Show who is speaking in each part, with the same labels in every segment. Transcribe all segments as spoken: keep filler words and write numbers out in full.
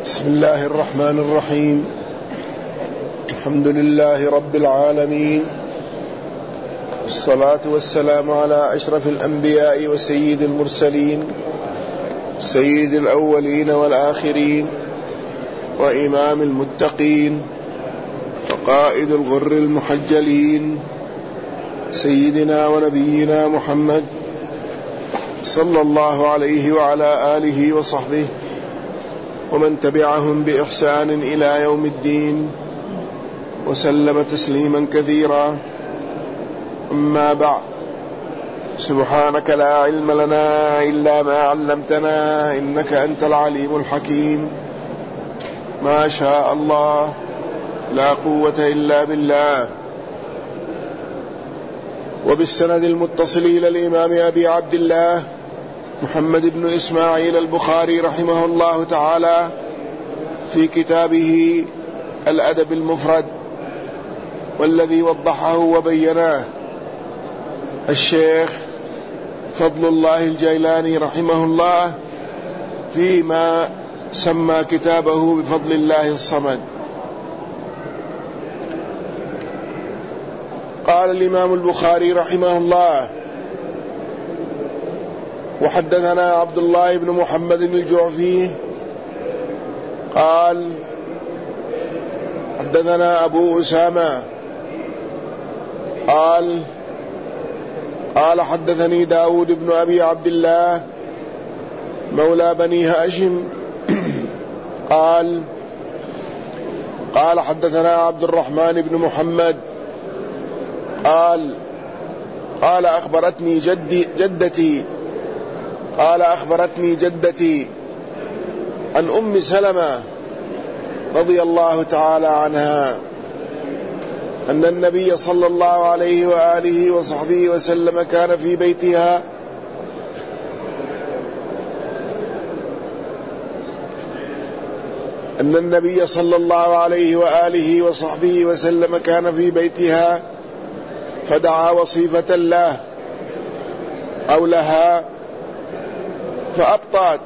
Speaker 1: بسم الله الرحمن الرحيم. الحمد لله رب العالمين، والصلاة والسلام على أشرف الأنبياء وسيد المرسلين، سيد الأولين والآخرين، وإمام المتقين، وقائد الغر المحجلين، سيدنا ونبينا محمد صلى الله عليه وعلى آله وصحبه ومن تبعهم بإحسان إلى يوم الدين، وسلم تسليما كثيرا. أما بعد، سبحانك لا علم لنا إلا ما علمتنا إنك أنت العليم الحكيم. ما شاء الله، لا قوة إلا بالله. وبالسند المتصل إلى الإمام أبي عبد الله محمد بن إسماعيل البخاري رحمه الله تعالى في كتابه الأدب المفرد، والذي وضحه وبيناه الشيخ فضل الله الجيلاني رحمه الله فيما سمى كتابه بفضل الله الصمد. قال الإمام البخاري رحمه الله: وحدثنا عبد الله بن محمد الجعفي قال حدثنا أبو أسامة قال قال حدثني داود بن أبي عبد الله مولى بني هاشم قال قال حدثنا عبد الرحمن بن محمد قال قال أخبرتني جدي جدتي قال أخبرتني جدتي عن أم سلمة رضي الله تعالى عنها أن النبي صلى الله عليه وآله وصحبه وسلم كان في بيتها أن النبي صلى الله عليه وآله وصحبه وسلم كان في بيتها فدعا وصيفة له أو لها فأبطأت،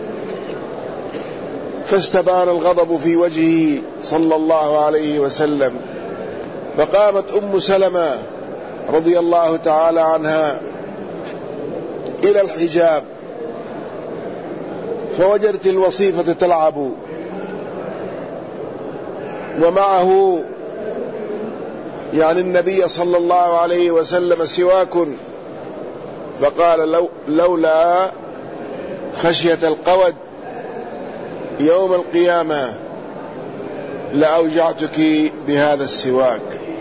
Speaker 1: فاستبان الغضب في وجهه صلى الله عليه وسلم، فقامت أم سلمة رضي الله تعالى عنها إلى الحجاب فوجدت الوصيفة تلعب ومعه يعني النبي صلى الله عليه وسلم سواك، فقال لو لولا خشية القود يوم القيامة لأوجعتك بهذا السواك.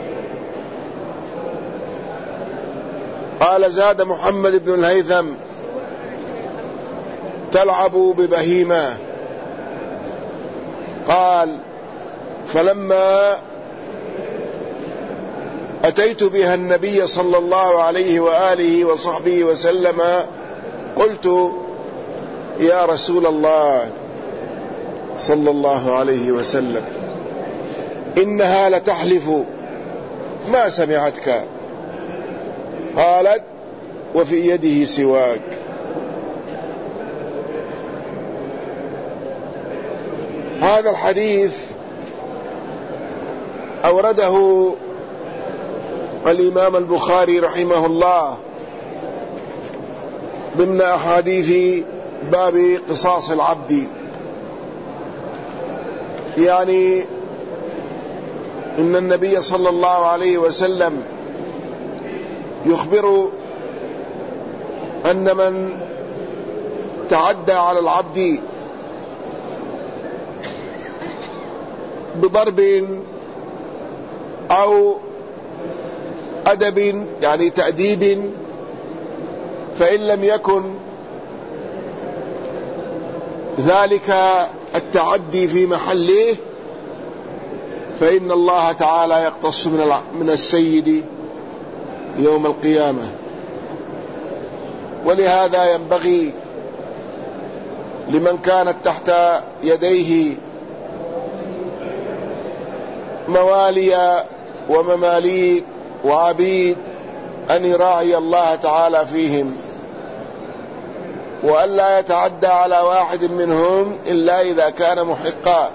Speaker 1: قال زاد محمد بن الهيثم: تلعب ببهيمة. قال فلما أتيت بها النبي صلى الله عليه وآله وصحبه وسلم قلت: يا رسول الله صلى الله عليه وسلم، إنها لتحلف ما سمعتك. قالت: وفي يده سواك. هذا الحديث أورده الإمام البخاري رحمه الله ضمن أحاديث باب قصاص العبد، يعني إن النبي صلى الله عليه وسلم يخبر أن من تعدى على العبد بضرب أو أدب يعني تأديب، فإن لم يكن ذلك التعدي في محله فإن الله تعالى يقتص من السيد يوم القيامة. ولهذا ينبغي لمن كانت تحت يديه موالي ومماليك وعبيد أن يراعي الله تعالى فيهم، وألا يتعدى على واحد منهم إلا إذا كان محقا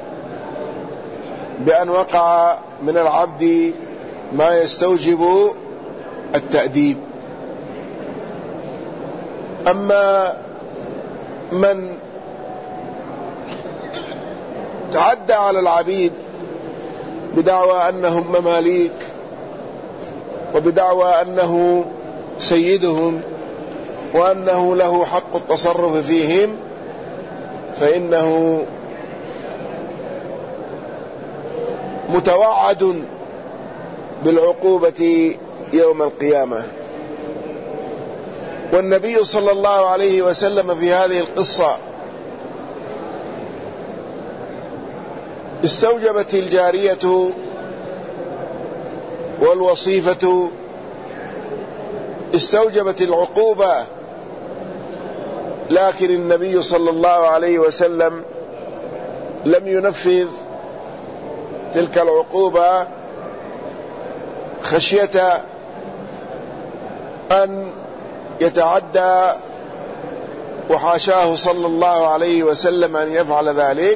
Speaker 1: بأن وقع من العبد ما يستوجب التأديب. أما من تعدى على العبيد بدعوى أنهم مماليك وبدعوى أنه سيدهم وأنه له حق التصرف فيهم، فإنه متوعد بالعقوبة يوم القيامة. والنبي صلى الله عليه وسلم في هذه القصة استوجبت الجارية والوصيفة استوجبت العقوبة، لكن النبي صلى الله عليه وسلم لم ينفذ تلك العقوبة خشية أن يتعدى، وحاشاه صلى الله عليه وسلم أن يفعل ذلك،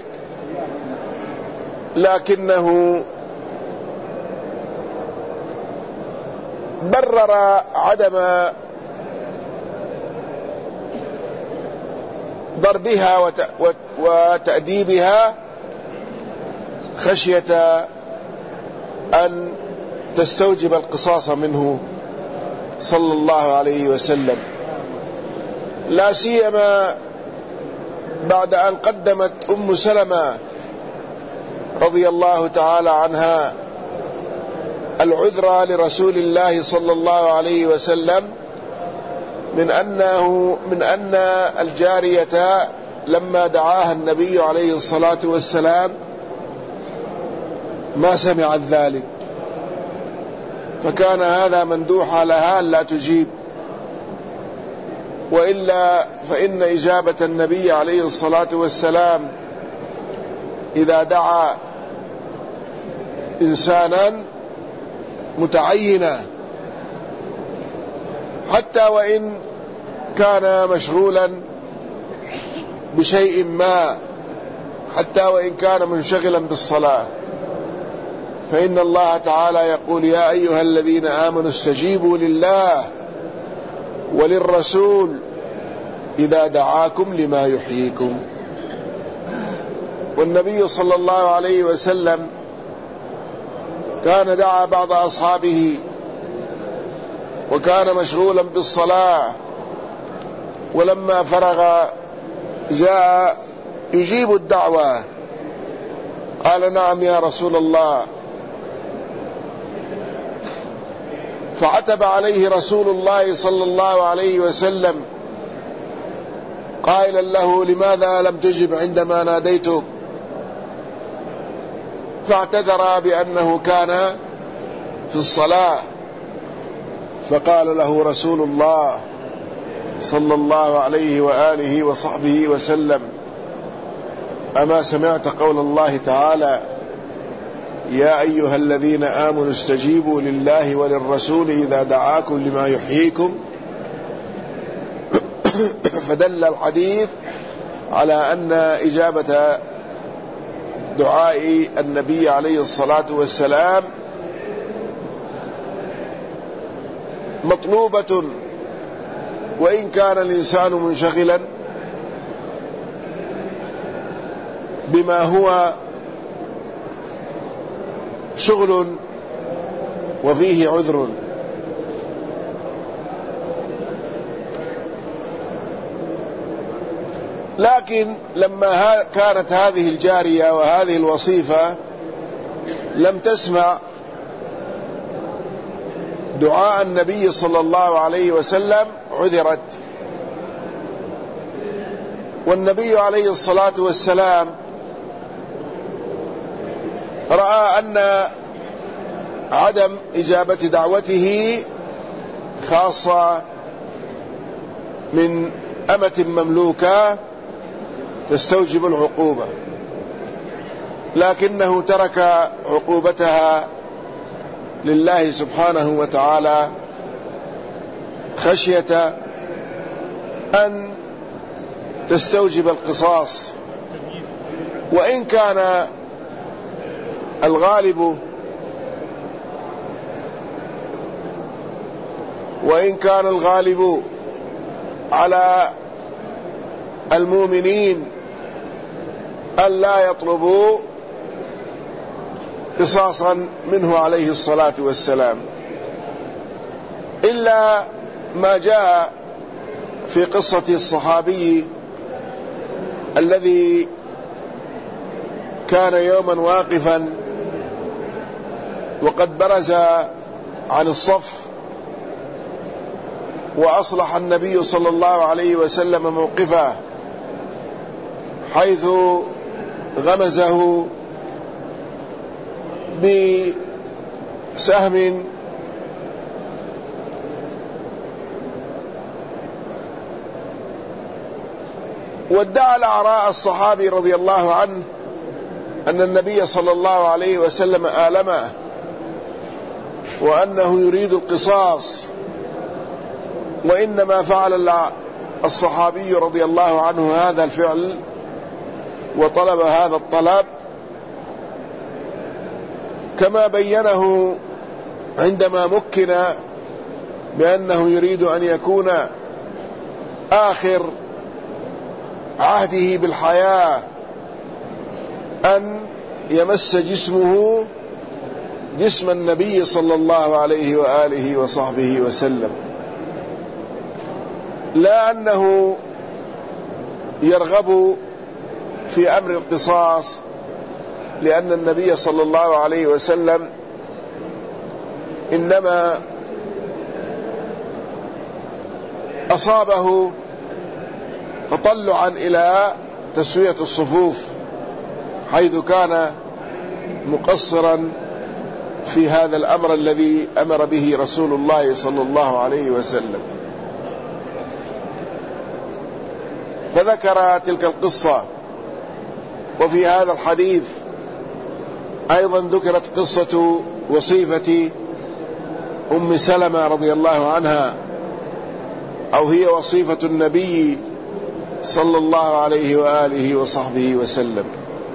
Speaker 1: لكنه برر عدم ضربها وتأديبها خشية أن تستوجب القصاص منه صلى الله عليه وسلم، لا سيما بعد أن قدمت أم سلمة رضي الله تعالى عنها العذر لرسول الله صلى الله عليه وسلم من أنه من أن الجارية لما دعاها النبي عليه الصلاة والسلام ما سمعت ذلك، فكان هذا مندوحا لها لا تجيب، وإلا فإن إجابة النبي عليه الصلاة والسلام إذا دعا إنسانا متعينة حتى وإن كان مشغولا بشيء ما، حتى وإن كان منشغلا بالصلاة، فإن الله تعالى يقول: يا أيها الذين آمنوا استجيبوا لله وللرسول إذا دعاكم لما يحييكم. والنبي صلى الله عليه وسلم كان دعا بعض أصحابه وكان مشغولا بالصلاة، ولما فرغ جاء يجيب الدعوة، قال: نعم يا رسول الله. فعتب عليه رسول الله صلى الله عليه وسلم قائلا له: لماذا لم تجب عندما ناديتك؟ فاعتذر بأنه كان في الصلاة، فقال له رسول الله صلى الله عليه وآله وصحبه وسلم: أما سمعت قول الله تعالى: يا أيها الذين آمنوا استجيبوا لله وللرسول إذا دعاكم لما يحييكم؟ فدل الحديث على أن إجابة دعاء النبي عليه الصلاة والسلام مطلوبة، وإن كان الإنسان منشغلا بما هو شغل وفيه عذر. لكن لما كانت هذه الجارية وهذه الوصيفة لم تسمع دعاء النبي صلى الله عليه وسلم عذرت. والنبي عليه الصلاة والسلام رأى أن عدم إجابة دعوته خاصة من أمة مملوكة تستوجب العقوبة، لكنه ترك عقوبتها لله سبحانه وتعالى خشية أن تستوجب القصاص. وإن كان الغالب وإن كان الغالب على المؤمنين ألا يطلبوا قصاصا منه عليه الصلاة والسلام، إلا ما جاء في قصة الصحابي الذي كان يوما واقفا وقد برز عن الصف، وأصلح النبي صلى الله عليه وسلم موقفه حيث غمزه بسهم وادعى الأعراء الصحابي رضي الله عنه أن النبي صلى الله عليه وسلم آلمه وأنه يريد القصاص، وإنما فعل الصحابي رضي الله عنه هذا الفعل وطلب هذا الطلب كما بينه عندما مكن بأنه يريد أن يكون آخر عهده بالحياة أن يمس جسمه جسم النبي صلى الله عليه وآله وصحبه وسلم، لا أنه يرغب في أمر القصاص، لأن النبي صلى الله عليه وسلم إنما أصابه تطلعا إلى تسوية الصفوف، حيث كان مقصرا في هذا الأمر الذي أمر به رسول الله صلى الله عليه وسلم. فذكر تلك القصة. وفي هذا الحديث أيضا ذكرت قصة وصيفة أم سلمة رضي الله عنها، أو هي وصيفة النبي صلى الله عليه وآله وصحبه وسلم.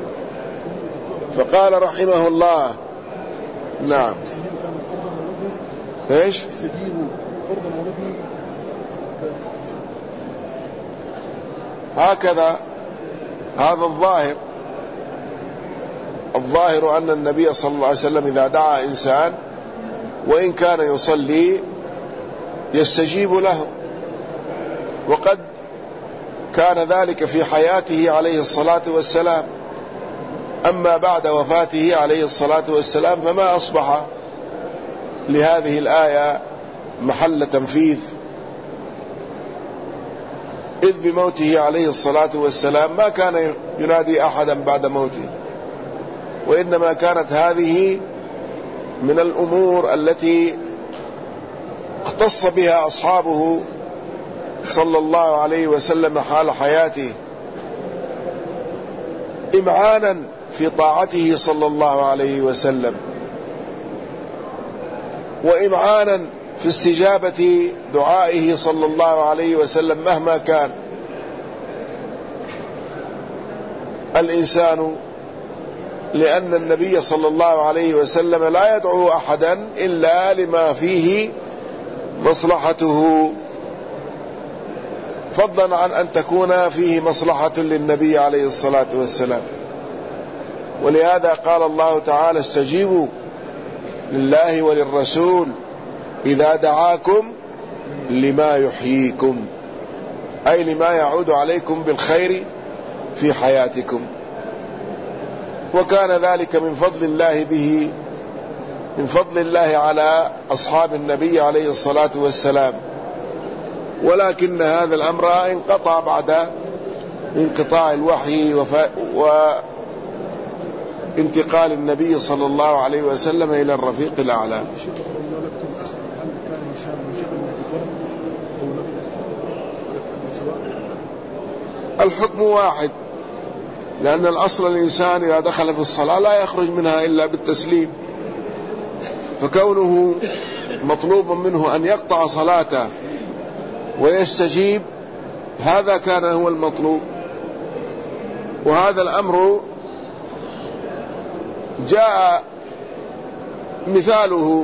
Speaker 1: فقال رحمه الله: نعم. ايش؟ هكذا هذا الظاهر الظاهر أن النبي صلى الله عليه وسلم إذا دعا إنسان وإن كان يصلي يستجيب له، وقد كان ذلك في حياته عليه الصلاة والسلام. أما بعد وفاته عليه الصلاة والسلام فما أصبح لهذه الآية محل تنفيذ، إذ بموته عليه الصلاة والسلام ما كان ينادي أحدا بعد موته، وإنما كانت هذه من الأمور التي اختص بها أصحابه صلى الله عليه وسلم حال حياته، إمعانا في طاعته صلى الله عليه وسلم، وإمعانا في استجابة دعائه صلى الله عليه وسلم مهما كان الإنسان، لأن النبي صلى الله عليه وسلم لا يدعو أحدا إلا لما فيه مصلحته، فضلا عن أن تكون فيه مصلحة للنبي عليه الصلاة والسلام. ولهذا قال الله تعالى: استجيبوا لله وللرسول إذا دعاكم لما يحييكم، أي لما يعود عليكم بالخير في حياتكم. وكان ذلك من فضل الله به من فضل الله على أصحاب النبي عليه الصلاة والسلام، ولكن هذا الأمر انقطع بعد انقطاع الوحي وانتقال النبي صلى الله عليه وسلم إلى الرفيق الأعلى. الحكم واحد، لأن الأصل الإنسان إذا دخل في الصلاة لا يخرج منها إلا بالتسليم، فكونه مطلوب منه أن يقطع صلاته ويستجيب هذا كان هو المطلوب. وهذا الأمر جاء مثاله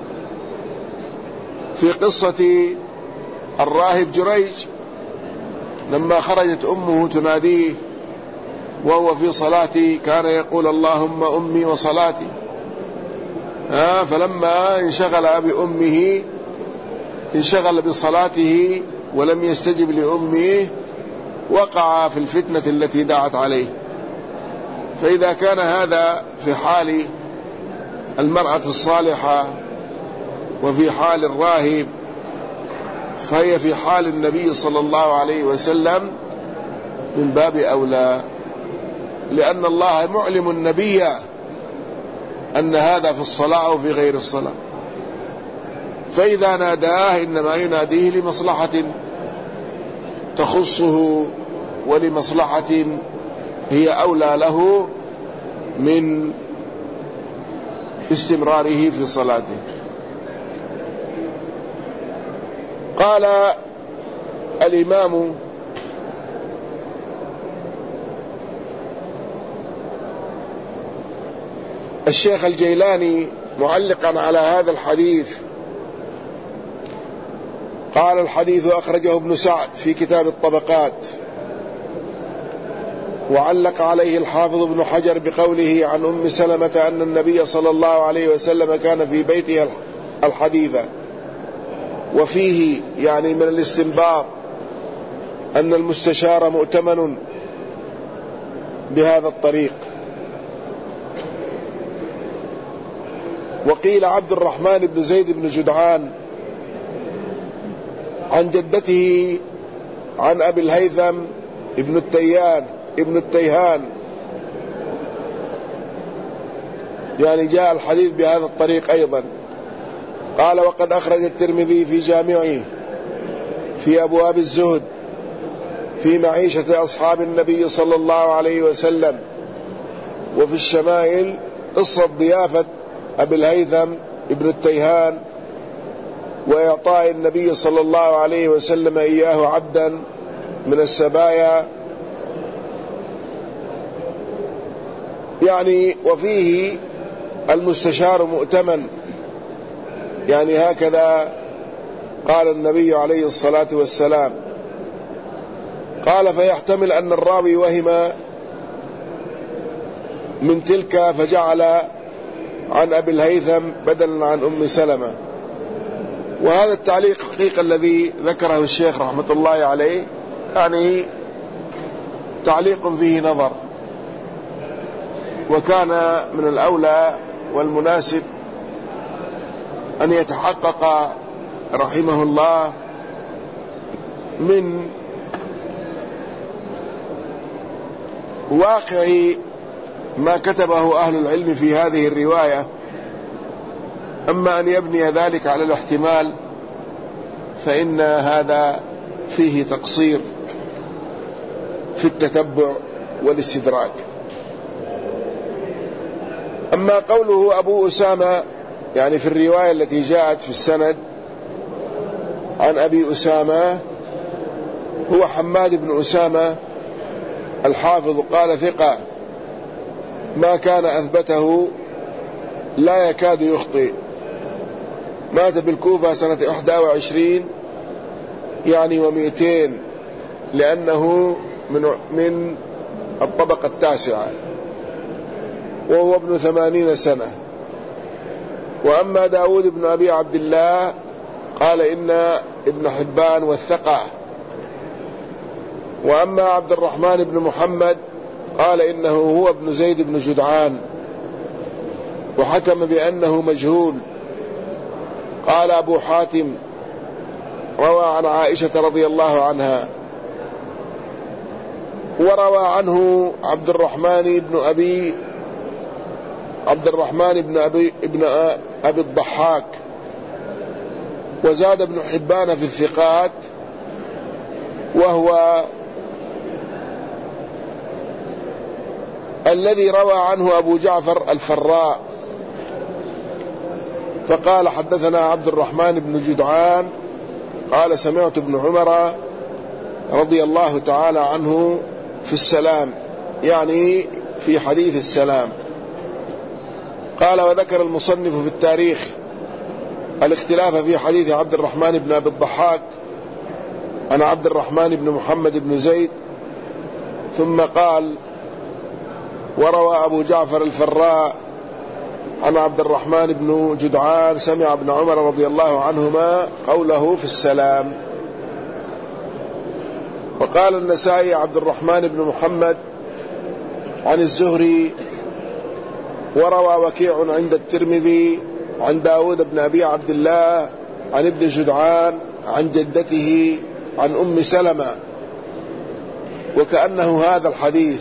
Speaker 1: في قصة الراهب جريج لما خرجت أمه تناديه وهو في صلاتي كان يقول اللهم أمي وصلاتي، آه فلما انشغل بأمه انشغل بصلاته ولم يستجب لأمه وقع في الفتنة التي دعت عليه. فإذا كان هذا في حال المرأة الصالحة وفي حال الراهب، فهي في حال النبي صلى الله عليه وسلم من باب أولى، لأن الله معلم النبي أن هذا في الصلاة أو في غير الصلاة. فإذا ناداه إنما يناديه لمصلحة تخصه ولمصلحة هي أولى له من استمراره في صلاته. قال الإمام الشيخ الجيلاني معلقا على هذا الحديث قال الحديث أخرجه ابن سعد في كتاب الطبقات، وعلق عليه الحافظ ابن حجر بقوله عن أم سلمة أن النبي صلى الله عليه وسلم كان في بيته الحديثة، وفيه يعني من الاستنباط أن المستشار مؤتمن بهذا الطريق. وقيل عبد الرحمن بن زيد بن جدعان عن جدته عن أبي الهيثم ابن التيان ابن التيهان، يعني جاء الحديث بهذا الطريق أيضا. قال وقد أخرج الترمذي في جامعه في أبواب الزهد في معيشة أصحاب النبي صلى الله عليه وسلم وفي الشمائل قصة ضيافة أبي الهيثم ابن التيهان وإعطاء النبي صلى الله عليه وسلم إياه عبدا من السبايا، يعني وفيه المستشار مؤتمن، يعني هكذا قال النبي عليه الصلاة والسلام. قال فيحتمل أن الراوي وهم من تلك فجعل عن أبي الهيثم بدلا عن أم سلمة. وهذا التعليق حقيقة الذي ذكره الشيخ رحمة الله عليه يعني تعليق فيه نظر، وكان من الأولى والمناسب أن يتحقق رحمه الله من واقع ما كتبه أهل العلم في هذه الرواية. أما أن يبني ذلك على الاحتمال فإن هذا فيه تقصير في التتبع والاستدراك. أما قوله أبو أسامة يعني في الرواية التي جاءت في السند عن أبي أسامة هو حماد بن أسامة الحافظ، قال ثقة ما كان أثبته لا يكاد يخطئ، مات بالكوفة سنة إحدى وعشرين يعني ومئتين، لأنه من من الطبقة التاسعة وهو ابن ثمانين سنة. وأما داود بن أبي عبد الله قال إن ابن حبان وثقه. وأما عبد الرحمن بن محمد قال إنه هو ابن زيد بن جدعان وحكم بأنه مجهول. قال أبو حاتم روى عن عائشة رضي الله عنها، وروى عنه عبد الرحمن بن أبي عبد الرحمن بن أبي ابن أبي الضحاك. وزاد ابن حبان في الثقات وهو الذي روى عنه أبو جعفر الفراء، فقال حدثنا عبد الرحمن بن جدعان قال سمعت ابن عمر رضي الله تعالى عنه في السلام، يعني في حديث السلام. قال: وذكر المصنف في التاريخ الاختلاف في حديث عبد الرحمن بن أبي الضحاك عن عبد الرحمن بن محمد بن زيد، ثم قال: وروى أبو جعفر الفراء عن عبد الرحمن بن جدعان سمع ابن عمر رضي الله عنهما قوله في السلام. وقال النسائي: عبد الرحمن بن محمد عن الزهري. وروى وكيع عند الترمذي عن داود بن أبي عبد الله عن ابن جدعان عن جدته عن أم سلمة، وكأنه هذا الحديث.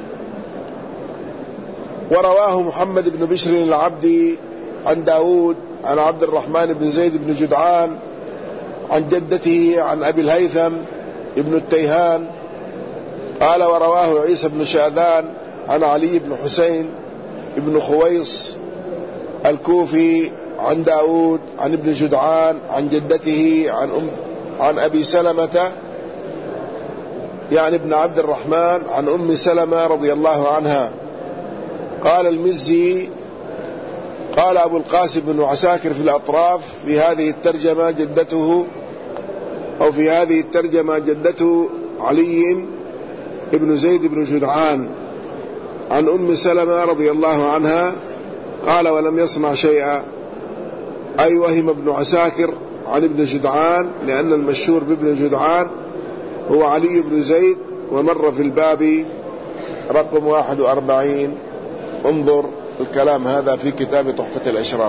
Speaker 1: ورواه محمد بن بشر العبدي عن داود عن عبد الرحمن بن زيد بن جدعان عن جدته عن أبي الهيثم ابن التيهان قال: ورواه عيسى بن شاذان عن علي بن حسين ابن خويص الكوفي عن داود عن ابن جدعان عن جدته عن أم عن أبي سلمة يعني ابن عبد الرحمن عن أم سلمة رضي الله عنها. قال المزي: قال أبو القاسم بن عساكر في الأطراف في هذه الترجمة جدته أو في هذه الترجمة جدته علي ابن زيد بن جدعان عن أم سلمة رضي الله عنها. قال: ولم يصنع شيئا، أي وهم ابن عساكر عن ابن جدعان، لأن المشهور بابن جدعان هو علي بن زيد، ومر في الباب رقم واحد وأربعين. انظر الكلام هذا في كتاب تحفة الأشراف.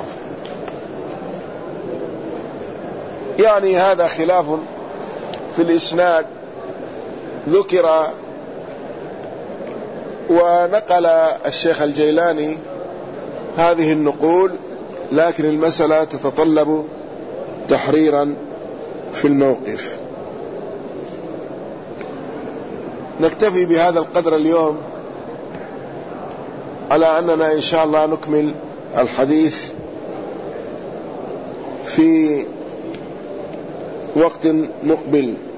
Speaker 1: يعني هذا خلاف في الإسناد ذكر، ونقل الشيخ الجيلاني هذه النقول، لكن المسألة تتطلب تحريرا في الموقف. نكتفي بهذا القدر اليوم، على أننا إن شاء الله نكمل الحديث في وقت مقبل.